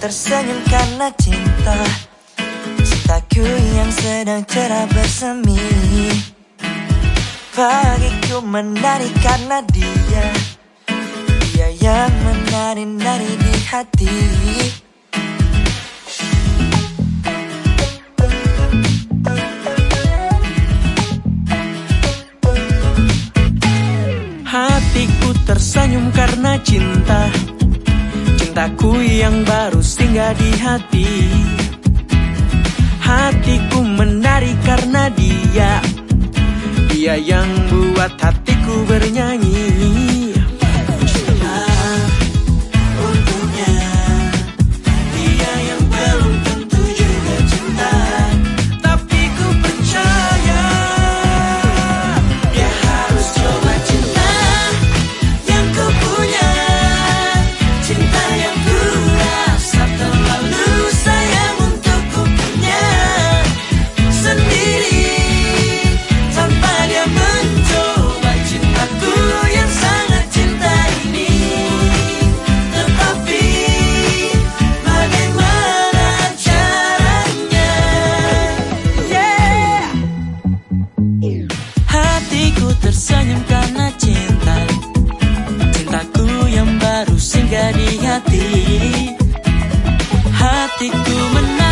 tersenyum karena cinta. Cintaku yang sedang cerah bersemi. Pagiku menari karena dia. Dia yang menari-nari di hati. Hatiku tersenyum karena cinta. Cintaku yang baru singgah di hati. Hatiku menari karena dia. Dia yang buat hatiku bernyanyi. Hatiku tersenyum karena cinta. Cintaku yang baru singgah di hati. Hatiku menang.